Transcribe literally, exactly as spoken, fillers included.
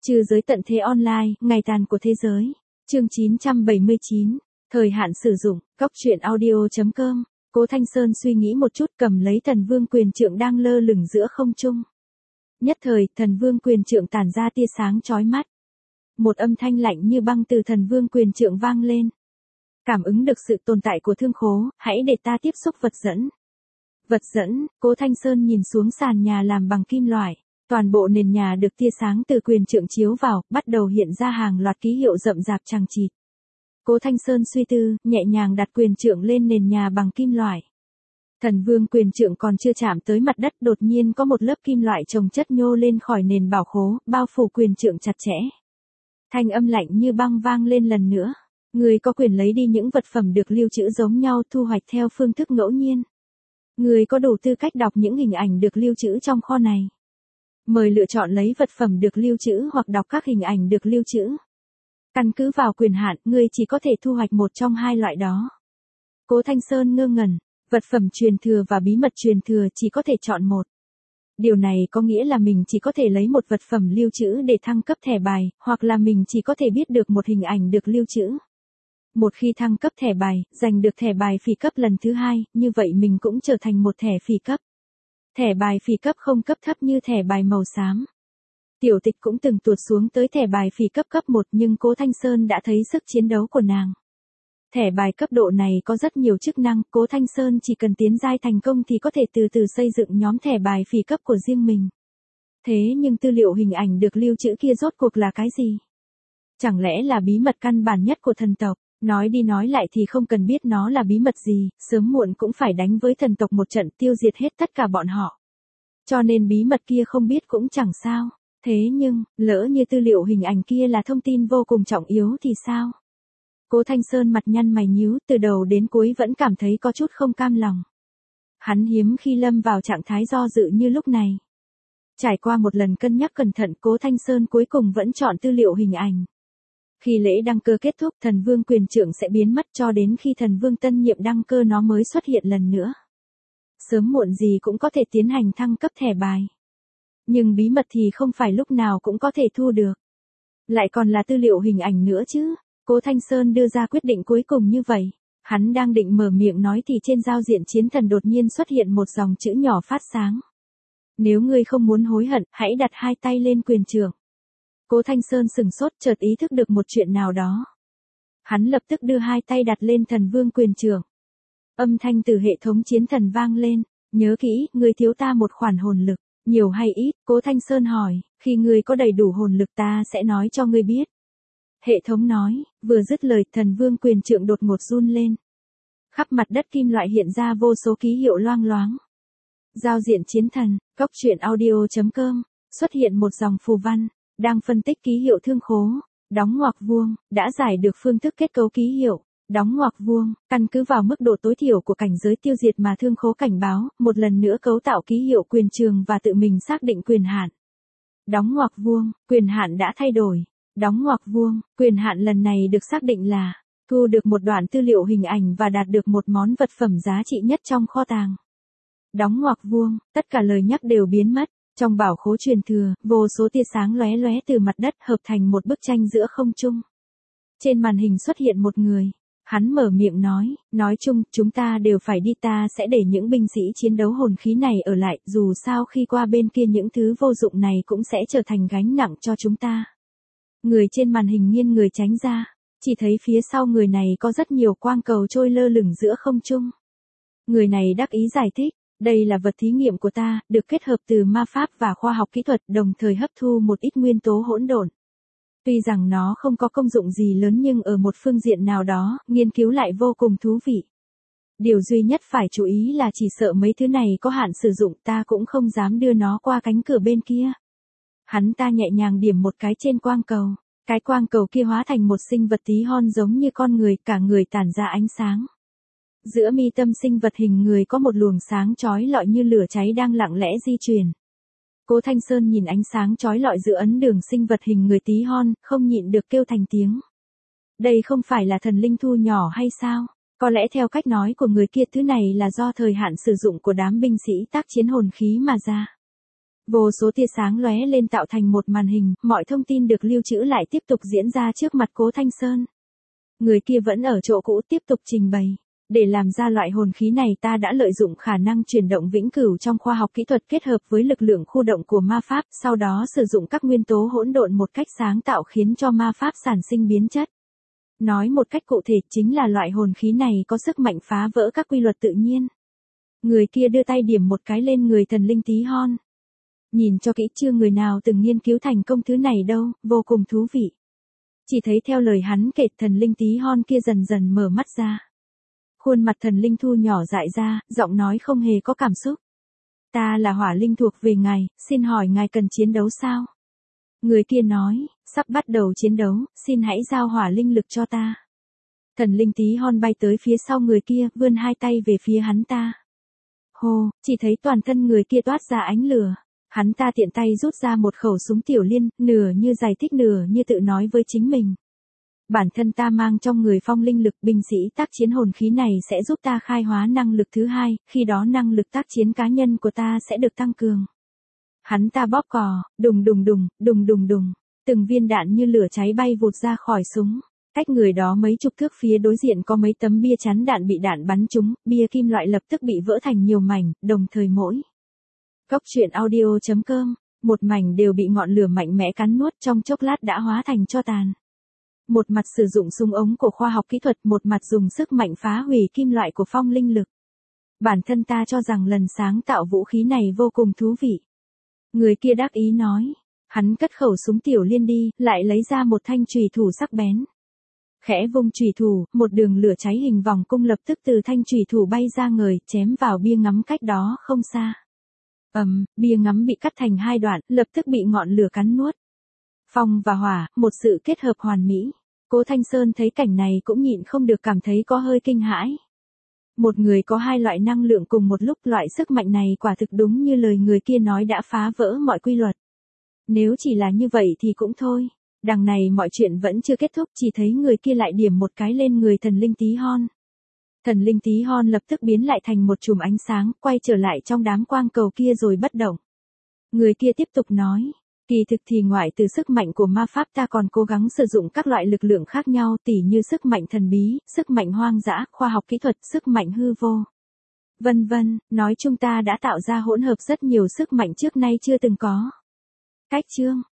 Trừ giới tận thế online, ngày tàn của thế giới. Chương chín trăm bảy mươi chín. Thời hạn sử dụng, cóc truyện audio chấm com. Cố Thanh Sơn suy nghĩ một chút, cầm lấy thần vương quyền trượng đang lơ lửng giữa không trung. Nhất thời, thần vương quyền trượng tản ra tia sáng chói mắt. Một âm thanh lạnh như băng từ thần vương quyền trượng vang lên. Cảm ứng được sự tồn tại của thương khố, hãy để ta tiếp xúc vật dẫn. Vật dẫn, Cố Thanh Sơn nhìn xuống sàn nhà làm bằng kim loại. Toàn bộ nền nhà được tia sáng từ quyền trượng chiếu vào, bắt đầu hiện ra hàng loạt ký hiệu rậm rạp chằng chịt. Cố Thanh Sơn suy tư, nhẹ nhàng đặt quyền trượng lên nền nhà bằng kim loại. Thần vương quyền trượng còn chưa chạm tới mặt đất, đột nhiên có một lớp kim loại chồng chất nhô lên khỏi nền bảo khố, bao phủ quyền trượng chặt chẽ. Thanh âm lạnh như băng vang lên lần nữa. Người có quyền lấy đi những vật phẩm được lưu trữ giống nhau, thu hoạch theo phương thức ngẫu nhiên. Người có đủ tư cách đọc những hình ảnh được lưu trữ trong kho này. Mời lựa chọn lấy vật phẩm được lưu trữ hoặc đọc các hình ảnh được lưu trữ. Căn cứ vào quyền hạn, người chỉ có thể thu hoạch một trong hai loại đó. Cố Thanh Sơn ngơ ngẩn, vật phẩm truyền thừa và bí mật truyền thừa chỉ có thể chọn một. Điều này có nghĩa là mình chỉ có thể lấy một vật phẩm lưu trữ để thăng cấp thẻ bài, hoặc là mình chỉ có thể biết được một hình ảnh được lưu trữ. Một khi thăng cấp thẻ bài, giành được thẻ bài phỉ cấp lần thứ hai, như vậy mình cũng trở thành một thẻ phỉ cấp. Thẻ bài phỉ cấp không cấp thấp như thẻ bài màu xám. Tiểu Tịch cũng từng tuột xuống tới thẻ bài phỉ cấp cấp một, nhưng Cố Thanh Sơn đã thấy sức chiến đấu của nàng. Thẻ bài cấp độ này có rất nhiều chức năng, Cố Thanh Sơn chỉ cần tiến giai thành công thì có thể từ từ xây dựng nhóm thẻ bài phỉ cấp của riêng mình. Thế nhưng tư liệu hình ảnh được lưu trữ kia rốt cuộc là cái gì? Chẳng lẽ là bí mật căn bản nhất của thần tộc? Nói đi nói lại thì không cần biết nó là bí mật gì, sớm muộn cũng phải đánh với thần tộc một trận, tiêu diệt hết tất cả bọn họ. Cho nên bí mật kia không biết cũng chẳng sao. Thế nhưng, lỡ như tư liệu hình ảnh kia là thông tin vô cùng trọng yếu thì sao? Cố Thanh Sơn mặt nhăn mày nhíu, từ đầu đến cuối vẫn cảm thấy có chút không cam lòng. Hắn hiếm khi lâm vào trạng thái do dự như lúc này. Trải qua một lần cân nhắc cẩn thận, Cố Thanh Sơn cuối cùng vẫn chọn tư liệu hình ảnh. Khi lễ đăng cơ kết thúc, thần vương quyền trượng sẽ biến mất, cho đến khi thần vương tân nhiệm đăng cơ nó mới xuất hiện lần nữa. Sớm muộn gì cũng có thể tiến hành thăng cấp thẻ bài. Nhưng bí mật thì không phải lúc nào cũng có thể thu được. Lại còn là tư liệu hình ảnh nữa chứ. Cố Thanh Sơn đưa ra quyết định cuối cùng như vậy. Hắn đang định mở miệng nói thì trên giao diện chiến thần đột nhiên xuất hiện một dòng chữ nhỏ phát sáng. Nếu ngươi không muốn hối hận, hãy đặt hai tay lên quyền trượng. Cố Thanh Sơn sừng sốt, chợt ý thức được một chuyện nào đó. Hắn lập tức đưa hai tay đặt lên thần vương quyền trượng. Âm thanh từ hệ thống chiến thần vang lên. Nhớ kỹ, ngươi thiếu ta một khoản hồn lực. Nhiều hay ít? Cố Thanh Sơn hỏi. Khi ngươi có đầy đủ hồn lực ta sẽ nói cho ngươi biết. Hệ thống nói. Vừa dứt lời, thần vương quyền trượng đột ngột run lên. Khắp mặt đất kim loại hiện ra vô số ký hiệu loang loáng. Giao diện chiến thần, cóc truyện audio chấm com. Xuất hiện một dòng phù văn. Đang phân tích ký hiệu thương khố. Đóng ngoặc vuông. Đã giải được phương thức kết cấu ký hiệu. Đóng ngoặc vuông, căn cứ vào mức độ tối thiểu của cảnh giới tiêu diệt mà thương khố cảnh báo, một lần nữa cấu tạo ký hiệu quyền trường và tự mình xác định quyền hạn. Đóng ngoặc vuông, quyền hạn đã thay đổi. Đóng ngoặc vuông, quyền hạn lần này được xác định là thu được một đoạn tư liệu hình ảnh và đạt được một món vật phẩm giá trị nhất trong kho tàng. Đóng ngoặc vuông, tất cả lời nhắc đều biến mất. Trong bảo khố truyền thừa, vô số tia sáng lóe lóe từ mặt đất hợp thành một bức tranh giữa không trung. Trên màn hình xuất hiện một người. Hắn mở miệng nói, nói chung, chúng ta đều phải đi, ta sẽ để những binh sĩ chiến đấu hồn khí này ở lại, dù sao khi qua bên kia những thứ vô dụng này cũng sẽ trở thành gánh nặng cho chúng ta. Người trên màn hình nghiêng người tránh ra, chỉ thấy phía sau người này có rất nhiều quang cầu trôi lơ lửng giữa không trung. Người này đắc ý giải thích, đây là vật thí nghiệm của ta, được kết hợp từ ma pháp và khoa học kỹ thuật, đồng thời hấp thu một ít nguyên tố hỗn độn. Tuy rằng nó không có công dụng gì lớn nhưng ở một phương diện nào đó, nghiên cứu lại vô cùng thú vị. Điều duy nhất phải chú ý là chỉ sợ mấy thứ này có hạn sử dụng, ta cũng không dám đưa nó qua cánh cửa bên kia. Hắn ta nhẹ nhàng điểm một cái trên quang cầu. Cái quang cầu kia hóa thành một sinh vật tí hon giống như con người, cả người tản ra ánh sáng. Giữa mi tâm sinh vật hình người có một luồng sáng chói lọi như lửa cháy đang lặng lẽ di chuyển. Cố Thanh Sơn nhìn ánh sáng chói lọi giữa ấn đường sinh vật hình người tí hon, không nhịn được kêu thành tiếng. Đây không phải là thần linh thu nhỏ hay sao? Có lẽ theo cách nói của người kia thứ này là do thời hạn sử dụng của đám binh sĩ tác chiến hồn khí mà ra. Vô số tia sáng lóe lên tạo thành một màn hình, mọi thông tin được lưu trữ lại tiếp tục diễn ra trước mặt Cố Thanh Sơn. Người kia vẫn ở chỗ cũ tiếp tục trình bày. Để làm ra loại hồn khí này ta đã lợi dụng khả năng chuyển động vĩnh cửu trong khoa học kỹ thuật kết hợp với lực lượng khu động của ma pháp, sau đó sử dụng các nguyên tố hỗn độn một cách sáng tạo khiến cho ma pháp sản sinh biến chất. Nói một cách cụ thể chính là loại hồn khí này có sức mạnh phá vỡ các quy luật tự nhiên. Người kia đưa tay điểm một cái lên người thần linh tí hon. Nhìn cho kỹ, chưa người nào từng nghiên cứu thành công thứ này đâu, vô cùng thú vị. Chỉ thấy theo lời hắn kể, thần linh tí hon kia dần dần mở mắt ra. Khuôn mặt thần linh thu nhỏ dại ra, giọng nói không hề có cảm xúc. Ta là hỏa linh thuộc về ngài, xin hỏi ngài cần chiến đấu sao? Người kia nói, sắp bắt đầu chiến đấu, xin hãy giao hỏa linh lực cho ta. Thần linh tí hon bay tới phía sau người kia, vươn hai tay về phía hắn ta. Hô, chỉ thấy toàn thân người kia toát ra ánh lửa. Hắn ta tiện tay rút ra một khẩu súng tiểu liên, nửa như giải thích nửa như tự nói với chính mình. Bản thân ta mang trong người phong linh lực, binh sĩ tác chiến hồn khí này sẽ giúp ta khai hóa năng lực thứ hai, khi đó năng lực tác chiến cá nhân của ta sẽ được tăng cường. Hắn ta bóp cò, đùng đùng đùng, đùng đùng đùng, từng viên đạn như lửa cháy bay vụt ra khỏi súng. Cách người đó mấy chục thước phía đối diện có mấy tấm bia chắn đạn bị đạn bắn trúng, bia kim loại lập tức bị vỡ thành nhiều mảnh, đồng thời mỗi. Cốc truyện audio chấm com, một mảnh đều bị ngọn lửa mạnh mẽ cắn nuốt, trong chốc lát đã hóa thành tro tàn. Một mặt sử dụng súng ống của khoa học kỹ thuật, một mặt dùng sức mạnh phá hủy kim loại của phong linh lực. Bản thân ta cho rằng lần sáng tạo vũ khí này vô cùng thú vị. Người kia đắc ý nói. Hắn cất khẩu súng tiểu liên đi, lại lấy ra một thanh chùy thủ sắc bén. Khẽ vung chùy thủ, một đường lửa cháy hình vòng cung lập tức từ thanh chùy thủ bay ra ngời, chém vào bia ngắm cách đó không xa. Ầm, um, bia ngắm bị cắt thành hai đoạn, lập tức bị ngọn lửa cắn nuốt. Phong và hỏa, một sự kết hợp hoàn mỹ. Cố Thanh Sơn thấy cảnh này cũng nhịn không được cảm thấy có hơi kinh hãi. Một người có hai loại năng lượng cùng một lúc, loại sức mạnh này quả thực đúng như lời người kia nói đã phá vỡ mọi quy luật. Nếu chỉ là như vậy thì cũng thôi. Đằng này mọi chuyện vẫn chưa kết thúc, chỉ thấy người kia lại điểm một cái lên người thần linh tí hon. Thần linh tí hon lập tức biến lại thành một chùm ánh sáng, quay trở lại trong đám quang cầu kia rồi bất động. Người kia tiếp tục nói, kỳ thực thì ngoại từ sức mạnh của ma pháp ta còn cố gắng sử dụng các loại lực lượng khác nhau, tỉ như sức mạnh thần bí, sức mạnh hoang dã, khoa học kỹ thuật, sức mạnh hư vô. Vân vân, nói chung ta đã tạo ra hỗn hợp rất nhiều sức mạnh trước nay chưa từng có. Cách chương